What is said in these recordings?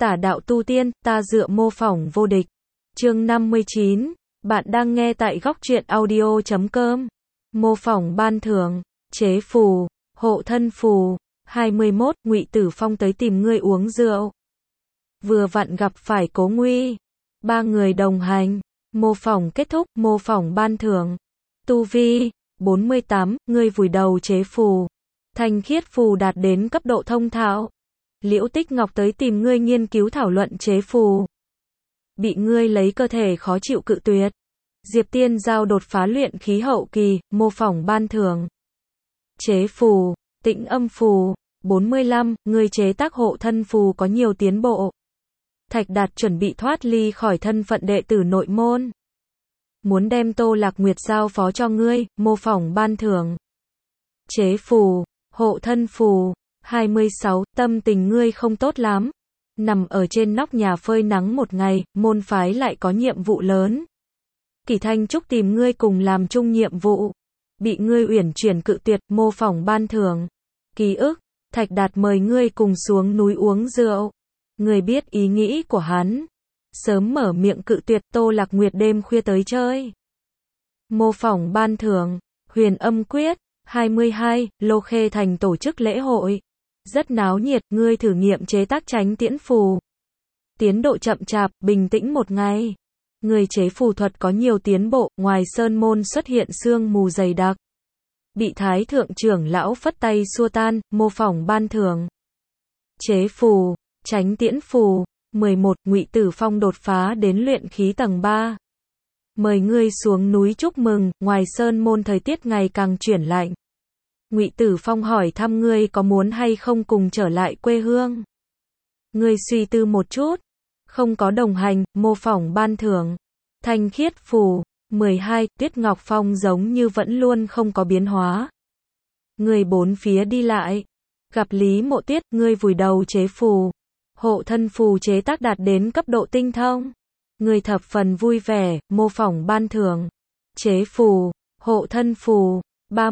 Tả đạo tu tiên, ta dựa mô phỏng vô địch. Chương 59. Bạn đang nghe tại góc truyện audio.com. Mô phỏng ban thưởng, chế phù, hộ thân phù. 21. Ngụy Tử Phong tới tìm ngươi uống rượu. Vừa vặn gặp phải Cố Nguy. Ba người đồng hành. Mô phỏng kết thúc, mô phỏng ban thưởng. Tu vi 48, ngươi vùi đầu chế phù. Thanh khiết phù đạt đến cấp độ thông thạo. Liễu Tích Ngọc tới tìm ngươi nghiên cứu thảo luận chế phù. Bị ngươi lấy cơ thể khó chịu cự tuyệt. Diệp Tiên Giao đột phá luyện khí hậu kỳ, mô phỏng ban thưởng. Chế phù, tĩnh âm phù. 45, ngươi chế tác hộ thân phù có nhiều tiến bộ. Thạch Đạt chuẩn bị thoát ly khỏi thân phận đệ tử nội môn. Muốn đem Tô Lạc Nguyệt giao phó cho ngươi, mô phỏng ban thưởng. Chế phù, hộ thân phù. 26, tâm tình ngươi không tốt lắm. Nằm ở trên nóc nhà phơi nắng một ngày, môn phái lại có nhiệm vụ lớn. Kỷ Thanh Trúc tìm ngươi cùng làm chung nhiệm vụ. Bị ngươi uyển chuyển cự tuyệt, mô phỏng ban thưởng. Ký ức, Thạch Đạt mời ngươi cùng xuống núi uống rượu. Ngươi biết ý nghĩ của hắn. Sớm mở miệng cự tuyệt, Tô Lạc Nguyệt đêm khuya tới chơi. Mô phỏng ban thưởng, Huyền Âm Quyết. 22, Lô Khê Thành tổ chức lễ hội. Rất náo nhiệt, ngươi thử nghiệm chế tác tránh tiễn phù. Tiến độ chậm chạp, bình tĩnh một ngày. Ngươi chế phù thuật có nhiều tiến bộ, ngoài sơn môn xuất hiện sương mù dày đặc. Bị Thái Thượng trưởng lão phất tay xua tan, mô phỏng ban thưởng. Chế phù, tránh tiễn phù. 11, Ngụy Tử Phong đột phá đến luyện khí tầng 3. Mời ngươi xuống núi chúc mừng, ngoài sơn môn thời tiết ngày càng chuyển lạnh. Ngụy Tử Phong hỏi thăm ngươi có muốn hay không cùng trở lại quê hương. Ngươi suy tư một chút. Không có đồng hành, mô phỏng ban thưởng. Thanh khiết phù. 12, Tuyết Ngọc Phong giống như vẫn luôn không có biến hóa. Ngươi bốn phía đi lại. Gặp Lý Mộ Tiết, ngươi vùi đầu chế phù. Hộ thân phù chế tác đạt đến cấp độ tinh thông. Ngươi thập phần vui vẻ, mô phỏng ban thưởng. Chế phù, hộ thân phù.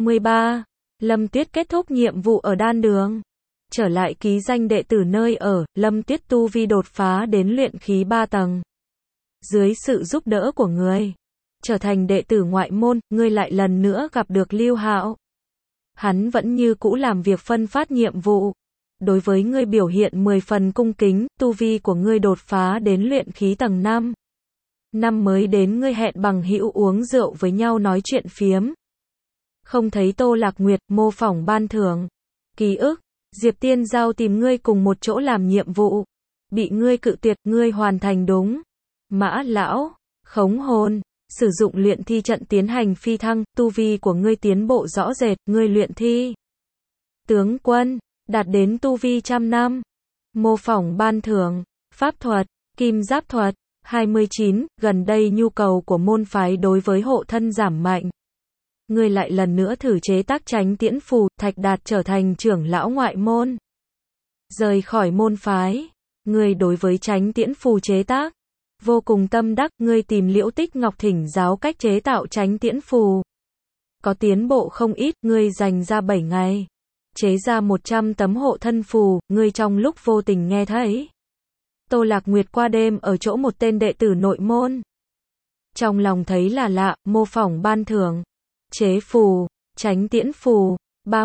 33. Lâm Tuyết kết thúc nhiệm vụ ở đan đường. Trở lại ký danh đệ tử nơi ở, Lâm Tuyết tu vi đột phá đến luyện khí 3 tầng. Dưới sự giúp đỡ của ngươi, trở thành đệ tử ngoại môn, ngươi lại lần nữa gặp được Lưu Hạo. Hắn vẫn như cũ làm việc phân phát nhiệm vụ. Đối với ngươi biểu hiện 10 phần cung kính, tu vi của ngươi đột phá đến luyện khí tầng 5. Năm mới đến ngươi hẹn bằng hữu uống rượu với nhau nói chuyện phiếm. Không thấy Tô Lạc Nguyệt, mô phỏng ban thưởng. Ký ức, Diệp Tiên Giao tìm ngươi cùng một chỗ làm nhiệm vụ. Bị ngươi cự tuyệt, ngươi hoàn thành đúng. Mã lão, khống hồn, sử dụng luyện thi trận tiến hành phi thăng, tu vi của ngươi tiến bộ rõ rệt, ngươi luyện thi. Tướng quân, đạt đến tu vi 100 năm. Mô phỏng ban thưởng, pháp thuật, kim giáp thuật. 29, gần đây nhu cầu của môn phái đối với hộ thân giảm mạnh. Ngươi lại lần nữa thử chế tác tránh tiễn phù, Thạch Đạt trở thành trưởng lão ngoại môn. Rời khỏi môn phái, ngươi đối với tránh tiễn phù chế tác vô cùng tâm đắc, ngươi tìm Liễu Tích Ngọc thỉnh giáo cách chế tạo tránh tiễn phù. Có tiến bộ không ít, ngươi dành ra 7 ngày. Chế ra 100 tấm hộ thân phù, ngươi trong lúc vô tình nghe thấy. Tô Lạc Nguyệt qua đêm ở chỗ một tên đệ tử nội môn. Trong lòng thấy là lạ, mô phỏng ban thưởng. Chế phù, tránh tiễn phù.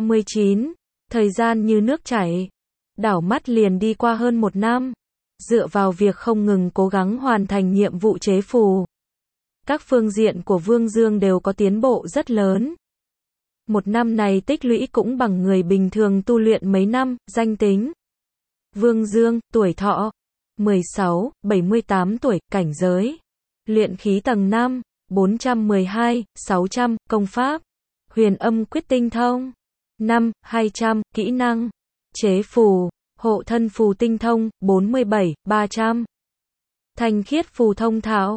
39. Thời gian như nước chảy. Đảo mắt liền đi qua hơn 1 năm. Dựa vào việc không ngừng cố gắng hoàn thành nhiệm vụ chế phù. Các phương diện của Vương Dương đều có tiến bộ rất lớn. 1 năm này tích lũy cũng bằng người bình thường tu luyện mấy năm, danh tính. Vương Dương, tuổi thọ. 16, 78 tuổi, cảnh giới. Luyện khí tầng 5, 412, 600, công pháp. Huyền Âm Quyết tinh thông. 5, 200, kỹ năng. Chế phù, hộ thân phù tinh thông, 47, 300. Thanh khiết phù thông thạo.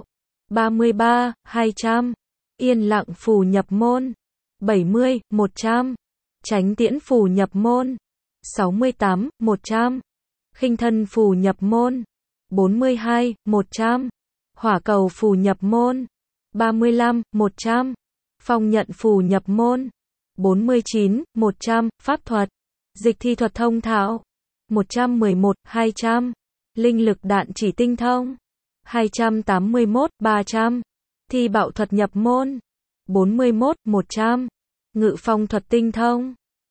33, 200. Yên lặng phù nhập môn. 70, 100. Tránh tiễn phù nhập môn. 68, 100. Khinh thân phù nhập môn. 42, 100. Hỏa cầu phù nhập môn. 35, 100. Phong nhận phù nhập môn. 49, 100. Pháp thuật. Dịch thi thuật thông thạo. 111, 200. Linh lực đạn chỉ tinh thông. 281, 300. Thi bạo thuật nhập môn. 41, 100. Ngự phong thuật tinh thông.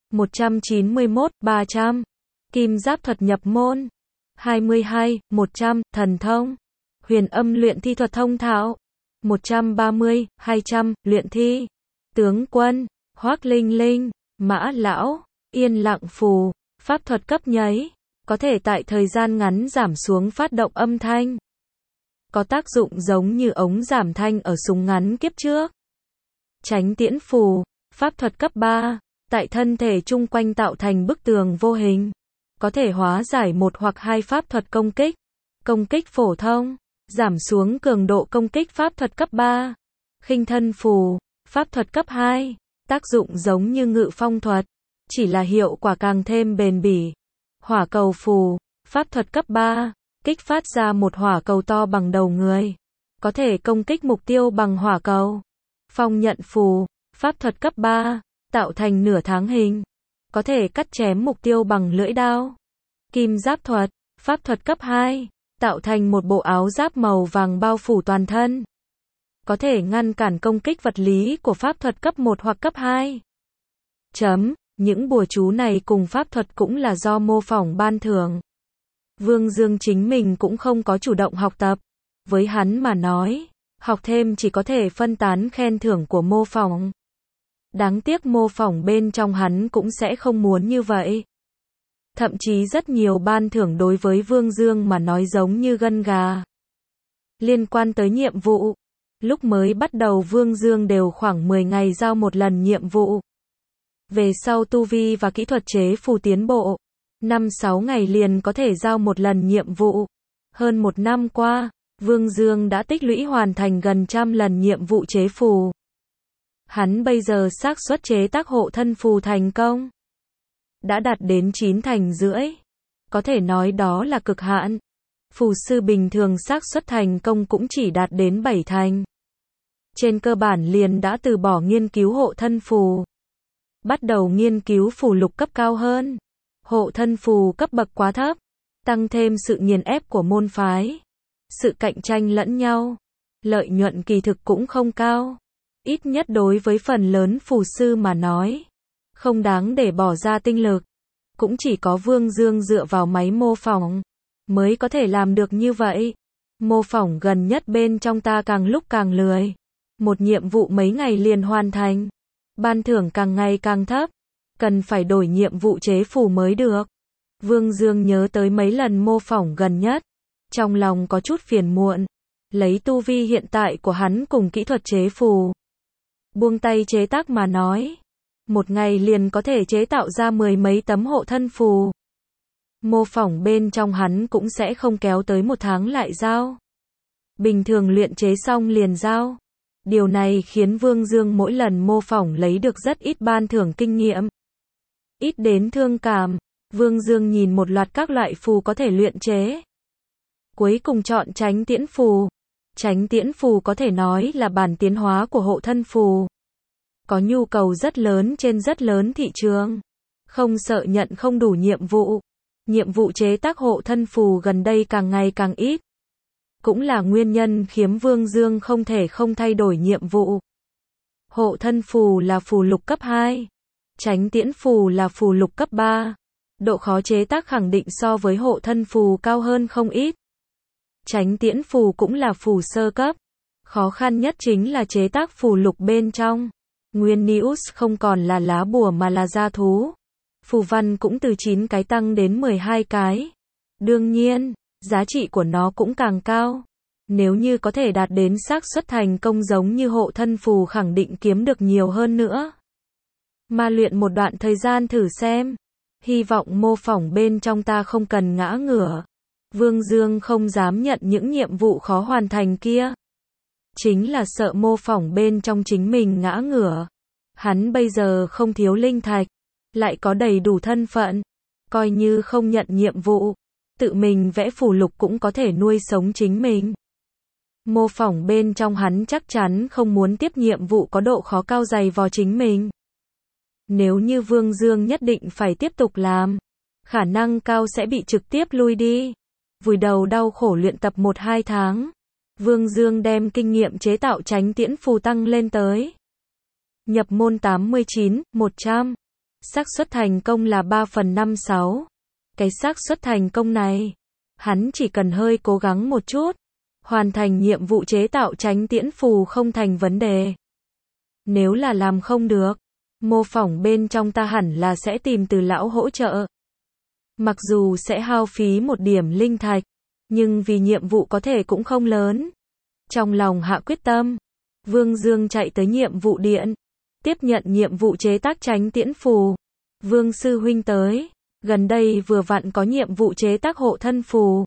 191, 300. Kim giáp thuật nhập môn. 22, 100. Thần thông. Huyền âm luyện thi thuật thông thạo. 130, 200. Luyện thi. Tướng quân. Hoắc Linh Linh. Mã lão. Yên lặng phù. Pháp thuật cấp nháy. Có thể tại thời gian ngắn giảm xuống phát động âm thanh. Có tác dụng giống như ống giảm thanh ở súng ngắn kiếp trước. Tránh tiễn phù. Pháp thuật cấp 3. Tại thân thể chung quanh tạo thành bức tường vô hình. Có thể hóa giải một hoặc hai pháp thuật công kích. Công kích phổ thông. Giảm xuống cường độ công kích pháp thuật cấp 3. Khinh thân phù. Pháp thuật cấp 2. Tác dụng giống như ngự phong thuật. Chỉ là hiệu quả càng thêm bền bỉ. Hỏa cầu phù. Pháp thuật cấp 3. Kích phát ra một hỏa cầu to bằng đầu người. Có thể công kích mục tiêu bằng hỏa cầu. Phong nhận phù. Pháp thuật cấp 3. Tạo thành nửa tháng hình. Có thể cắt chém mục tiêu bằng lưỡi đao. Kim giáp thuật. Pháp thuật cấp 2. Tạo thành một bộ áo giáp màu vàng bao phủ toàn thân. Có thể ngăn cản công kích vật lý của pháp thuật cấp 1 hoặc cấp 2. Những bùa chú này cùng pháp thuật cũng là do mô phỏng ban thưởng. Vương Dương chính mình cũng không có chủ động học tập. Với hắn mà nói, học thêm chỉ có thể phân tán khen thưởng của mô phỏng. Đáng tiếc mô phỏng bên trong hắn cũng sẽ không muốn như vậy. Thậm chí rất nhiều ban thưởng đối với Vương Dương mà nói giống như gân gà. Liên quan tới nhiệm vụ, lúc mới bắt đầu Vương Dương đều khoảng 10 ngày giao một lần nhiệm vụ. Về sau tu vi và kỹ thuật chế phù tiến bộ, 5-6 ngày liền có thể giao một lần nhiệm vụ. Hơn một năm qua, Vương Dương đã tích lũy hoàn thành gần 100 lần nhiệm vụ chế phù. Hắn bây giờ xác suất chế tác hộ thân phù thành công đã đạt đến 9 thành rưỡi. Có thể nói đó là cực hạn. Phù sư bình thường xác suất thành công cũng chỉ đạt đến 7 thành. Trên cơ bản liền đã từ bỏ nghiên cứu hộ thân phù. Bắt đầu nghiên cứu phù lục cấp cao hơn. Hộ thân phù cấp bậc quá thấp. Tăng thêm sự nghiền ép của môn phái. Sự cạnh tranh lẫn nhau. Lợi nhuận kỳ thực cũng không cao. Ít nhất đối với phần lớn phù sư mà nói. Không đáng để bỏ ra tinh lực. Cũng chỉ có Vương Dương dựa vào máy mô phỏng mới có thể làm được như vậy. Mô phỏng gần nhất bên trong ta càng lúc càng lười. Một nhiệm vụ mấy ngày liền hoàn thành. Ban thưởng càng ngày càng thấp. Cần phải đổi nhiệm vụ chế phù mới được. Vương Dương nhớ tới mấy lần mô phỏng gần nhất. Trong lòng có chút phiền muộn. Lấy tu vi hiện tại của hắn cùng kỹ thuật chế phù. Buông tay chế tác mà nói. Một ngày liền có thể chế tạo ra 10 mấy tấm hộ thân phù. Mô phỏng bên trong hắn cũng sẽ không kéo tới 1 tháng lại giao. Bình thường luyện chế xong liền giao. Điều này khiến Vương Dương mỗi lần mô phỏng lấy được rất ít ban thưởng kinh nghiệm. Ít đến thương cảm. Vương Dương nhìn một loạt các loại phù có thể luyện chế. Cuối cùng chọn tránh tiễn phù. Tránh tiễn phù có thể nói là bản tiến hóa của hộ thân phù. Có nhu cầu rất lớn trên rất lớn thị trường. Không sợ nhận không đủ nhiệm vụ. Nhiệm vụ chế tác hộ thân phù gần đây càng ngày càng ít. Cũng là nguyên nhân khiến Vương Dương không thể không thay đổi nhiệm vụ. Hộ thân phù là phù lục cấp 2. Tránh tiễn phù là phù lục cấp 3. Độ khó chế tác khẳng định so với hộ thân phù cao hơn không ít. Tránh tiễn phù cũng là phù sơ cấp. Khó khăn nhất chính là chế tác phù lục bên trong. Nguyên News không còn là lá bùa mà là gia thú. Phù văn cũng từ 9 cái tăng đến 12 cái. Đương nhiên, giá trị của nó cũng càng cao. Nếu như có thể đạt đến xác suất thành công giống như hộ thân phù khẳng định kiếm được nhiều hơn nữa. Mà luyện một đoạn thời gian thử xem. Hy vọng mô phỏng bên trong ta không cần ngã ngửa. Vương Dương không dám nhận những nhiệm vụ khó hoàn thành kia. Chính là sợ mô phỏng bên trong chính mình ngã ngửa. Hắn bây giờ không thiếu linh thạch. Lại có đầy đủ thân phận. Coi như không nhận nhiệm vụ. Tự mình vẽ phù lục cũng có thể nuôi sống chính mình. Mô phỏng bên trong hắn chắc chắn không muốn tiếp nhiệm vụ có độ khó cao dày vò chính mình. Nếu như Vương Dương nhất định phải tiếp tục làm, khả năng cao sẽ bị trực tiếp lui đi. vùi đầu đau khổ luyện tập 1-2 tháng. Vương Dương đem kinh nghiệm chế tạo chánh tiễn phù tăng lên tới nhập môn 89/100. Xác suất thành công là 3/56. Cái xác suất thành công này, hắn chỉ cần hơi cố gắng một chút, hoàn thành nhiệm vụ chế tạo chánh tiễn phù không thành vấn đề. Nếu là làm không được, mô phỏng bên trong ta hẳn là sẽ tìm Từ lão hỗ trợ. Mặc dù sẽ hao phí một điểm linh thạch, nhưng vì nhiệm vụ có thể cũng không lớn. Trong lòng hạ quyết tâm, Vương Dương chạy tới nhiệm vụ điện, tiếp nhận nhiệm vụ chế tác chánh tiễn phù. Vương sư huynh tới, gần đây vừa vặn có nhiệm vụ chế tác hộ thân phù.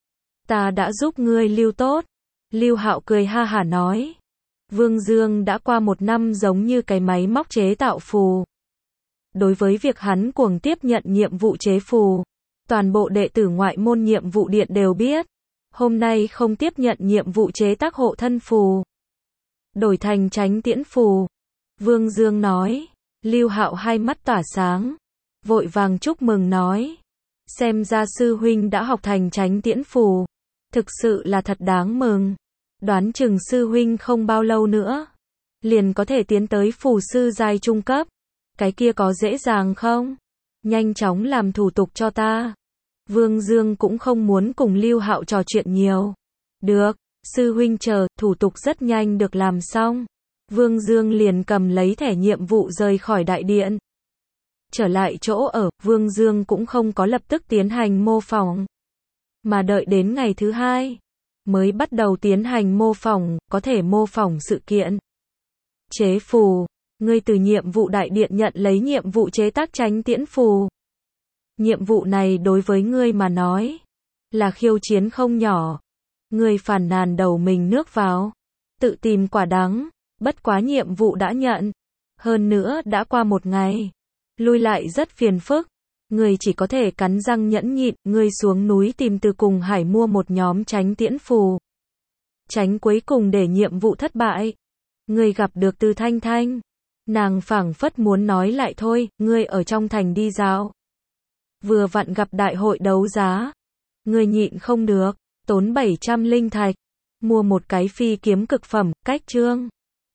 Ta đã giúp ngươi lưu tốt. Lưu Hạo cười ha hả nói. Vương Dương đã qua 1 năm giống như cái máy móc chế tạo phù. Đối với việc hắn cuồng tiếp nhận nhiệm vụ chế phù, toàn bộ đệ tử ngoại môn nhiệm vụ điện đều biết. Hôm nay không tiếp nhận nhiệm vụ chế tác hộ thân phù, đổi thành chánh tiễn phù. Vương Dương nói. Lưu Hạo hai mắt tỏa sáng, vội vàng chúc mừng nói. Xem ra sư huynh đã học thành chánh tiễn phù, thực sự là thật đáng mừng. Đoán chừng sư huynh không bao lâu nữa liền có thể tiến tới phù sư giai trung cấp. Cái kia có dễ dàng không? Nhanh chóng làm thủ tục cho ta. Vương Dương cũng không muốn cùng Lưu Hạo trò chuyện nhiều. Được, sư huynh chờ, thủ tục rất nhanh được làm xong. Vương Dương liền cầm lấy thẻ nhiệm vụ rời khỏi đại điện. Trở lại chỗ ở, Vương Dương cũng không có lập tức tiến hành mô phỏng, mà đợi đến ngày thứ 2 mới bắt đầu tiến hành mô phỏng, có thể mô phỏng sự kiện. Chế phù, ngươi từ nhiệm vụ đại điện nhận lấy nhiệm vụ chế tác chánh tiễn phù. Nhiệm vụ này đối với ngươi mà nói là khiêu chiến không nhỏ. Ngươi phàn nàn đầu mình nước vào, tự tìm quả đắng, bất quá nhiệm vụ đã nhận. Hơn nữa đã qua 1 ngày, lui lại rất phiền phức. Ngươi chỉ có thể cắn răng nhẫn nhịn, ngươi xuống núi tìm Từ cùng Hải mua một nhóm chánh tiễn phù. Tránh cuối cùng để nhiệm vụ thất bại. Ngươi gặp được Từ Thanh Thanh. Nàng phảng phất muốn nói lại thôi, ngươi ở trong thành đi dạo. Vừa vặn gặp đại hội đấu giá. Ngươi nhịn không được, tốn 700 linh thạch, mua một cái phi kiếm cực phẩm, cách chương.